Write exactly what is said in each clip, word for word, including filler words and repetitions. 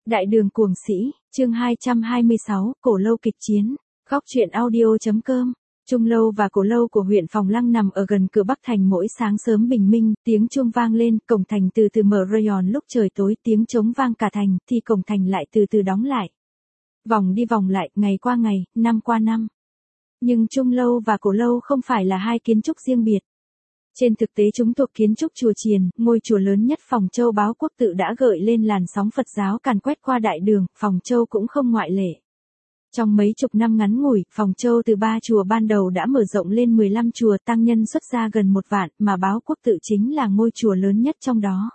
Đại đường cuồng sĩ, chương hai trăm hai mươi sáu, Cổ Lâu kịch chiến, góc truyện audio.com. Trung lâu và cổ lâu của huyện Phòng Lăng nằm ở gần cửa Bắc thành. Mỗi sáng sớm bình minh, tiếng chuông vang lên, cổng thành từ từ mở rayon. Lúc trời tối, tiếng trống vang cả thành, thì cổng thành lại từ từ đóng lại. Vòng đi vòng lại, ngày qua ngày, năm qua năm. Nhưng Trung lâu và cổ lâu không phải là hai kiến trúc riêng biệt. Trên thực tế chúng thuộc kiến trúc chùa Chiền, ngôi chùa lớn nhất Phòng Châu. Báo Quốc Tự đã gợi lên làn sóng Phật giáo càn quét qua đại đường, Phòng Châu cũng không ngoại lệ. Trong mấy chục năm ngắn ngủi, Phòng Châu từ ba chùa ban đầu đã mở rộng lên mười lăm chùa, tăng nhân xuất gia gần một vạn, mà Báo Quốc Tự chính là ngôi chùa lớn nhất trong đó.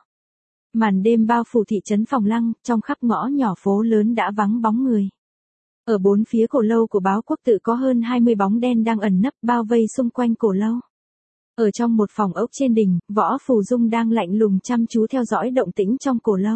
Màn đêm bao phủ thị trấn Phòng Lăng, trong khắp ngõ nhỏ phố lớn đã vắng bóng người. Ở bốn phía cổ lâu của Báo Quốc Tự có hơn hai mươi bóng đen đang ẩn nấp bao vây xung quanh cổ lâu. Ở trong một phòng ốc trên đỉnh, Võ Phù Dung đang lạnh lùng chăm chú theo dõi động tĩnh trong cổ lâu.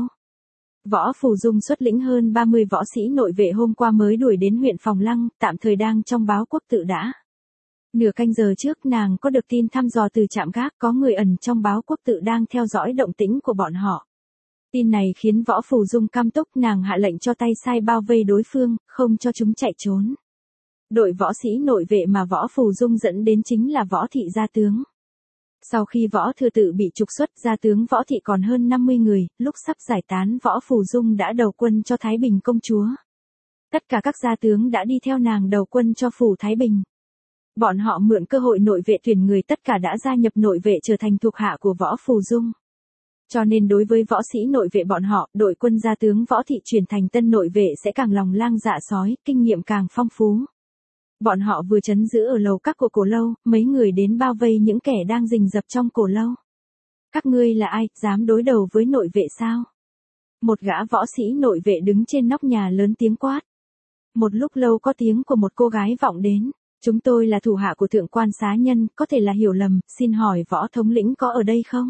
Võ Phù Dung xuất lĩnh hơn ba mươi võ sĩ nội vệ hôm qua mới đuổi đến huyện Phòng Lăng, tạm thời đang trong Báo Quốc Tự đã. Nửa canh giờ trước nàng có được tin thăm dò từ trạm gác có người ẩn trong Báo Quốc Tự đang theo dõi động tĩnh của bọn họ. Tin này khiến Võ Phù Dung căm tức, nàng hạ lệnh cho tay sai bao vây đối phương, không cho chúng chạy trốn. Đội võ sĩ nội vệ mà Võ Phù Dung dẫn đến chính là Võ Thị gia tướng. Sau khi Võ Thừa Tự bị trục xuất, gia tướng Võ Thị còn hơn năm mươi người, lúc sắp giải tán Võ Phù Dung đã đầu quân cho Thái Bình công chúa. Tất cả các gia tướng đã đi theo nàng đầu quân cho phủ Thái Bình. Bọn họ mượn cơ hội nội vệ tuyển người, tất cả đã gia nhập nội vệ trở thành thuộc hạ của Võ Phù Dung. Cho nên đối với võ sĩ nội vệ bọn họ, đội quân gia tướng Võ Thị chuyển thành tân nội vệ sẽ càng lòng lang dạ sói, kinh nghiệm càng phong phú. Bọn họ vừa trấn giữ ở lầu các của cổ lâu, mấy người đến bao vây những kẻ đang rình rập trong cổ lâu. Các ngươi là ai, dám đối đầu với nội vệ sao? Một gã võ sĩ nội vệ đứng trên nóc nhà lớn tiếng quát. Một lúc lâu có tiếng của một cô gái vọng đến. Chúng tôi là thủ hạ của thượng quan xá nhân, có thể là hiểu lầm, xin hỏi Võ thống lĩnh có ở đây không?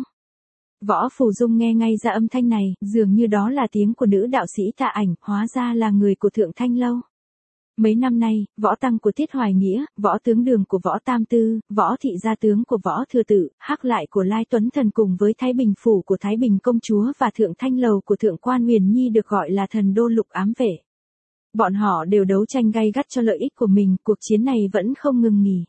Võ Phù Dung nghe ngay ra âm thanh này, dường như đó là tiếng của nữ đạo sĩ Tạ Ảnh, hóa ra là người của Thượng Thanh Lâu. Mấy năm nay, võ tăng của Tiết Hoài Nghĩa, võ tướng Đường của Võ Tam Tư, võ thị gia tướng của Võ Thừa Tự, hắc lại của Lai Tuấn Thần cùng với Thái Bình phủ của Thái Bình công chúa và Thượng Thanh Lầu của Thượng quan Huyền Nhi được gọi là thần đô lục ám vệ. Bọn họ đều đấu tranh gay gắt cho lợi ích của mình, cuộc chiến này vẫn không ngừng nghỉ.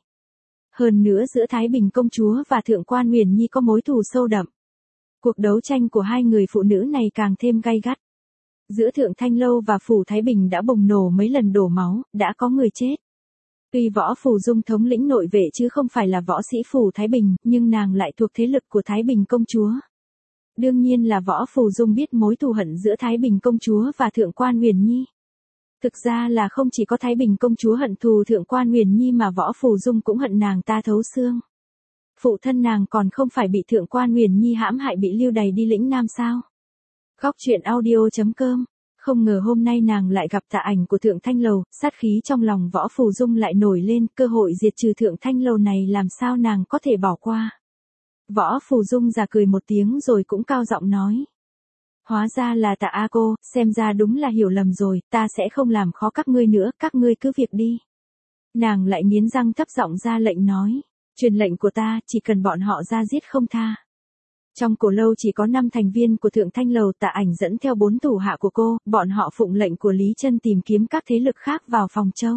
Hơn nữa giữa Thái Bình công chúa và Thượng quan Huyền Nhi có mối thù sâu đậm. Cuộc đấu tranh của hai người phụ nữ này càng thêm gay gắt. Giữa Thượng Thanh Lâu và phủ Thái Bình đã bùng nổ mấy lần đổ máu, đã có người chết. Tuy Võ Phù Dung thống lĩnh nội vệ chứ không phải là võ sĩ phủ Thái Bình, nhưng nàng lại thuộc thế lực của Thái Bình công chúa. Đương nhiên là Võ Phù Dung biết mối thù hận giữa Thái Bình công chúa và Thượng quan Huyền Nhi. Thực ra là không chỉ có Thái Bình công chúa hận thù Thượng quan Huyền Nhi mà Võ Phù Dung cũng hận nàng ta thấu xương. Phụ thân nàng còn không phải bị Thượng quan Huyền Nhi hãm hại bị lưu đày đi lĩnh Nam sao? Góc truyện audio.com. Không ngờ hôm nay nàng lại gặp Tạ Ảnh của Thượng Thanh Lầu, sát khí trong lòng Võ Phù Dung lại nổi lên, cơ hội diệt trừ Thượng Thanh Lầu này làm sao nàng có thể bỏ qua. Võ Phù Dung già cười một tiếng rồi cũng cao giọng nói. Hóa ra là Tạ A cô, xem ra đúng là hiểu lầm rồi, ta sẽ không làm khó các ngươi nữa, các ngươi cứ việc đi. Nàng lại nghiến răng thấp giọng ra lệnh nói. Truyền lệnh của ta, chỉ cần bọn họ ra giết không tha. Trong cổ lâu chỉ có năm thành viên của Thượng Thanh Lầu, Tạ Ảnh dẫn theo bốn thủ hạ của cô, bọn họ phụng lệnh của Lý Chân tìm kiếm các thế lực khác vào Phòng Châu.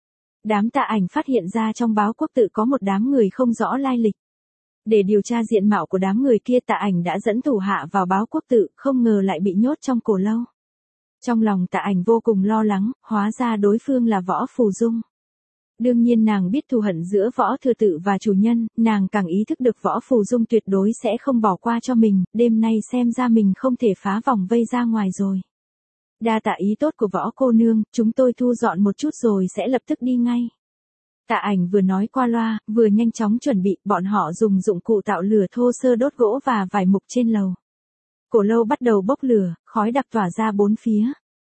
Đám Tạ Ảnh phát hiện ra trong Báo Quốc Tự có một đám người không rõ lai lịch. Để điều tra diện mạo của đám người kia, Tạ Ảnh đã dẫn thủ hạ vào Báo Quốc Tự, không ngờ lại bị nhốt trong cổ lâu. Trong lòng Tạ Ảnh vô cùng lo lắng, hóa ra đối phương là Võ Phù Dung. Đương nhiên nàng biết thù hận giữa Võ Thừa Tự và chủ nhân, nàng càng ý thức được Võ Phù Dung tuyệt đối sẽ không bỏ qua cho mình, đêm nay xem ra mình không thể phá vòng vây ra ngoài rồi. Đa tạ ý tốt của Võ cô nương, chúng tôi thu dọn một chút rồi sẽ lập tức đi ngay. Tạ Ảnh vừa nói qua loa, vừa nhanh chóng chuẩn bị, bọn họ dùng dụng cụ tạo lửa thô sơ đốt gỗ và vải mục trên lầu. Cổ lâu bắt đầu bốc lửa, khói đặc tỏa ra bốn phía.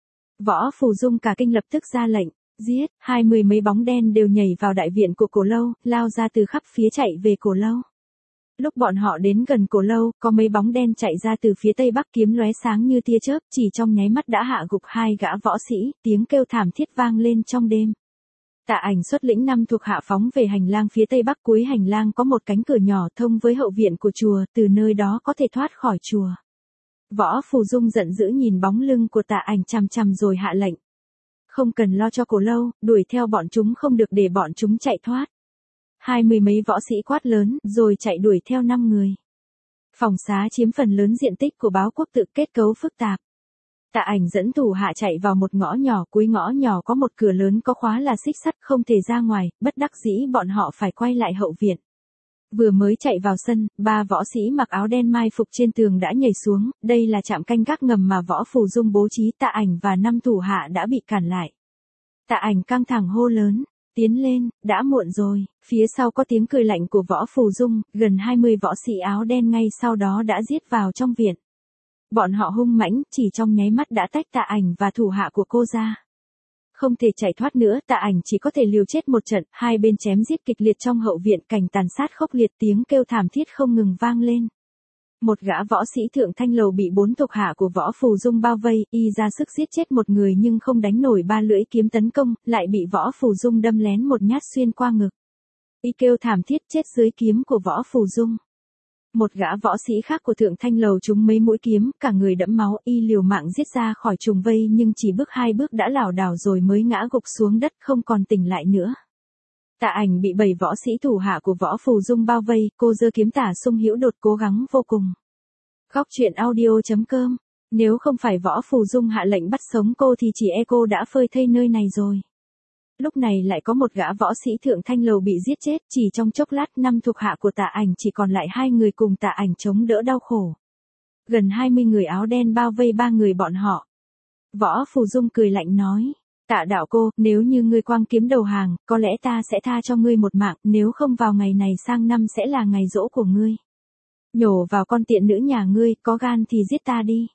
Võ Phù Dung cả kinh lập tức ra lệnh. Giết, hai mươi mấy bóng đen đều nhảy vào đại viện của cổ lâu, lao ra từ khắp phía chạy về cổ lâu. Lúc bọn họ đến gần cổ lâu, có mấy bóng đen chạy ra từ phía tây bắc, kiếm lóe sáng như tia chớp, chỉ trong nháy mắt đã hạ gục hai gã võ sĩ, tiếng kêu thảm thiết vang lên trong đêm. Tạ Ảnh xuất lĩnh năm thuộc hạ phóng về hành lang phía tây bắc, cuối hành lang có một cánh cửa nhỏ thông với hậu viện của chùa, từ nơi đó có thể thoát khỏi chùa. Võ Phù Dung giận dữ nhìn bóng lưng của Tạ Ảnh chằm chằm rồi hạ lệnh. Không cần lo cho Cổ Lâu, đuổi theo bọn chúng không được để bọn chúng chạy thoát. Hai mươi mấy võ sĩ quát lớn, rồi chạy đuổi theo năm người. Phòng xá chiếm phần lớn diện tích của báo quốc tự, kết cấu phức tạp. Tạ Ảnh dẫn thủ hạ chạy vào một ngõ nhỏ, cuối ngõ nhỏ có một cửa lớn có khóa là xích sắt không thể ra ngoài, bất đắc dĩ bọn họ phải quay lại hậu viện. Vừa mới chạy vào sân, ba võ sĩ mặc áo đen mai phục trên tường đã nhảy xuống, đây là trạm canh gác ngầm mà Võ Phù Dung bố trí. Tạ Ảnh và năm thủ hạ đã bị cản lại. Tạ Ảnh căng thẳng hô lớn, tiến lên, đã muộn rồi. Phía sau có tiếng cười lạnh của Võ Phù Dung, gần hai mươi võ sĩ áo đen ngay sau đó đã giết vào trong viện. Bọn họ hung mãnh, chỉ trong nháy mắt đã tách Tạ Ảnh và thủ hạ của cô ra. Không thể chạy thoát nữa, Tạ Ảnh chỉ có thể liều chết một trận, hai bên chém giết kịch liệt trong hậu viện, cảnh tàn sát khốc liệt, tiếng kêu thảm thiết không ngừng vang lên. Một gã võ sĩ thượng thanh lầu bị bốn thuộc hạ của Võ Phù Dung bao vây, y ra sức giết chết một người nhưng không đánh nổi ba lưỡi kiếm tấn công, lại bị Võ Phù Dung đâm lén một nhát xuyên qua ngực. Y kêu thảm thiết chết dưới kiếm của Võ Phù Dung. Một gã võ sĩ khác của thượng thanh lầu trúng mấy mũi kiếm, cả người đẫm máu, y liều mạng giết ra khỏi trùng vây nhưng chỉ bước hai bước đã lảo đảo rồi mới ngã gục xuống đất, không còn tỉnh lại nữa. Tạ Ảnh bị bảy võ sĩ thủ hạ của Võ Phù Dung bao vây, cô giơ kiếm tả sung hữu đột cố gắng vô cùng. Góc truyện audio chấm com. Nếu không phải Võ Phù Dung hạ lệnh bắt sống cô thì chỉ e cô đã phơi thây nơi này rồi. Lúc này lại có một gã võ sĩ thượng thanh lầu bị giết chết, chỉ trong chốc lát năm thuộc hạ của Tạ Ảnh chỉ còn lại hai người cùng Tạ Ảnh chống đỡ đau khổ. Gần hai mươi người áo đen bao vây ba người bọn họ. Võ Phù Dung cười lạnh nói, Tạ đạo cô, nếu như ngươi quang kiếm đầu hàng, có lẽ ta sẽ tha cho ngươi một mạng, nếu không vào ngày này sang năm sẽ là ngày giỗ của ngươi. Nhổ vào con tiện nữ nhà ngươi, có gan thì giết ta đi.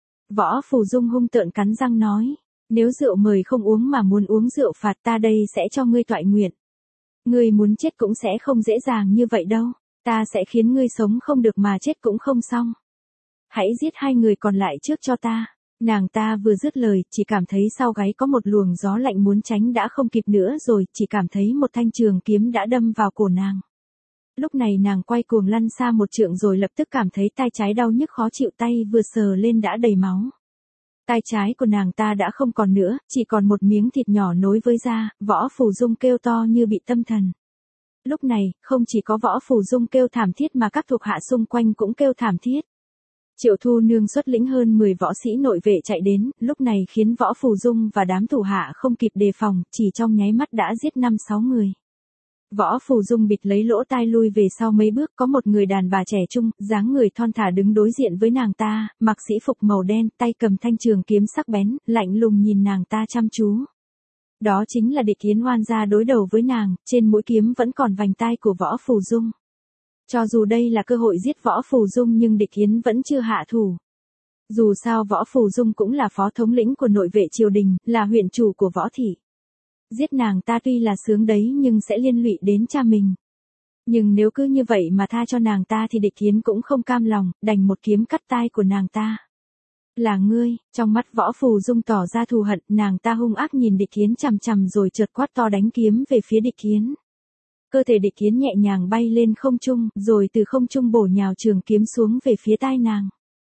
Võ Phù Dung hung tợn cắn răng nói. Nếu rượu mời không uống mà muốn uống rượu phạt, ta đây sẽ cho ngươi toại nguyện. Ngươi muốn chết cũng sẽ không dễ dàng như vậy đâu. Ta sẽ khiến ngươi sống không được mà chết cũng không xong. Hãy giết hai người còn lại trước cho ta. Nàng ta vừa dứt lời, chỉ cảm thấy sau gáy có một luồng gió lạnh muốn tránh đã không kịp nữa rồi, chỉ cảm thấy một thanh trường kiếm đã đâm vào cổ nàng. Lúc này nàng quay cuồng lăn xa một trượng rồi lập tức cảm thấy tay trái đau nhức khó chịu, tay vừa sờ lên đã đầy máu. Tay trái của nàng ta đã không còn nữa, chỉ còn một miếng thịt nhỏ nối với da. Võ Phù Dung kêu to như bị tâm thần. Lúc này, không chỉ có Võ Phù Dung kêu thảm thiết mà các thuộc hạ xung quanh cũng kêu thảm thiết. Triệu Thu Nương xuất lĩnh hơn mười võ sĩ nội vệ chạy đến, lúc này khiến Võ Phù Dung và đám thủ hạ không kịp đề phòng, chỉ trong nháy mắt đã giết năm sáu người. Võ Phù Dung bịt lấy lỗ tai lui về sau mấy bước, có một người đàn bà trẻ trung, dáng người thon thả đứng đối diện với nàng ta, mặc sĩ phục màu đen, tay cầm thanh trường kiếm sắc bén, lạnh lùng nhìn nàng ta chăm chú. Đó chính là Địch Hiến oan gia đối đầu với nàng, trên mũi kiếm vẫn còn vành tai của Võ Phù Dung. Cho dù đây là cơ hội giết Võ Phù Dung nhưng Địch Hiến vẫn chưa hạ thủ. Dù sao Võ Phù Dung cũng là phó thống lĩnh của nội vệ triều đình, là huyện chủ của Võ thị. Giết nàng ta tuy là sướng đấy nhưng sẽ liên lụy đến cha mình. Nhưng nếu cứ như vậy mà tha cho nàng ta thì Địch Hiến cũng không cam lòng, đành một kiếm cắt tai của nàng ta. Là ngươi, trong mắt Võ Phù Dung tỏ ra thù hận, nàng ta hung ác nhìn Địch Hiến chằm chằm rồi chợt quát to đánh kiếm về phía Địch Hiến. Cơ thể Địch Hiến nhẹ nhàng bay lên không trung, rồi từ không trung bổ nhào trường kiếm xuống về phía tai nàng.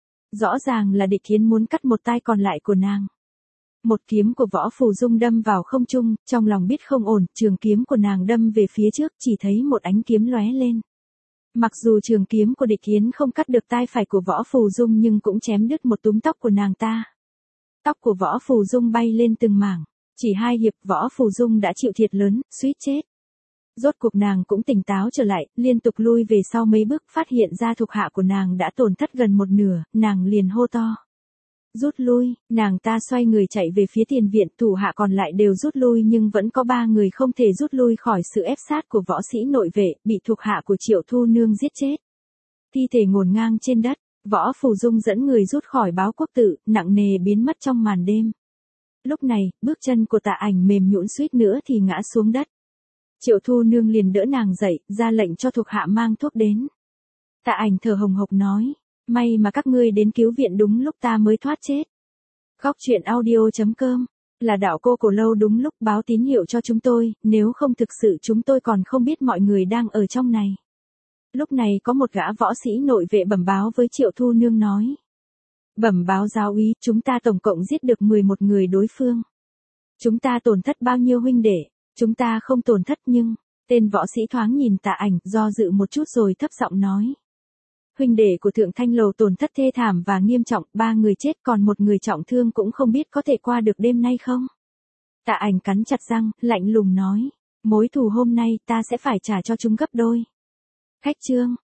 Rõ ràng là Địch Hiến muốn cắt một tai còn lại của nàng. Một kiếm của Võ Phù Dung đâm vào không trung, trong lòng biết không ổn, trường kiếm của nàng đâm về phía trước, chỉ thấy một ánh kiếm lóe lên. Mặc dù trường kiếm của Địch Hiến không cắt được tai phải của Võ Phù Dung nhưng cũng chém đứt một túm tóc của nàng ta. Tóc của Võ Phù Dung bay lên từng mảng, chỉ hai hiệp Võ Phù Dung đã chịu thiệt lớn, suýt chết. Rốt cuộc nàng cũng tỉnh táo trở lại, liên tục lui về sau mấy bước, phát hiện ra thuộc hạ của nàng đã tổn thất gần một nửa, nàng liền hô to. Rút lui, nàng ta xoay người chạy về phía tiền viện, thủ hạ còn lại đều rút lui nhưng vẫn có ba người không thể rút lui khỏi sự ép sát của võ sĩ nội vệ, bị thuộc hạ của Triệu Thu Nương giết chết. Thi thể ngổn ngang trên đất, Võ Phù Dung dẫn người rút khỏi báo quốc tự, nặng nề biến mất trong màn đêm. Lúc này, bước chân của Tạ Ảnh mềm nhũn suýt nữa thì ngã xuống đất. Triệu Thu Nương liền đỡ nàng dậy, ra lệnh cho thuộc hạ mang thuốc đến. Tạ Ảnh thở hồng hộc nói, may mà các ngươi đến cứu viện đúng lúc ta mới thoát chết. Góc truyện audio chấm com, là đạo cô Cổ Lâu đúng lúc báo tín hiệu cho chúng tôi, nếu không thực sự chúng tôi còn không biết mọi người đang ở trong này. Lúc này có một gã võ sĩ nội vệ bẩm báo với Triệu Thu Nương nói. Bẩm báo giáo úy, chúng ta tổng cộng giết được mười một người đối phương. Chúng ta tổn thất bao nhiêu huynh đệ? Chúng ta không tổn thất nhưng, tên võ sĩ thoáng nhìn Tạ Ảnh, do dự một chút rồi thấp giọng nói. Huynh đệ của Thượng Thanh Lầu tổn thất thê thảm và nghiêm trọng, ba người chết còn một người trọng thương cũng không biết có thể qua được đêm nay không? Tạ Ảnh cắn chặt răng, lạnh lùng nói. Mối thù hôm nay ta sẽ phải trả cho chúng gấp đôi. Khách trương,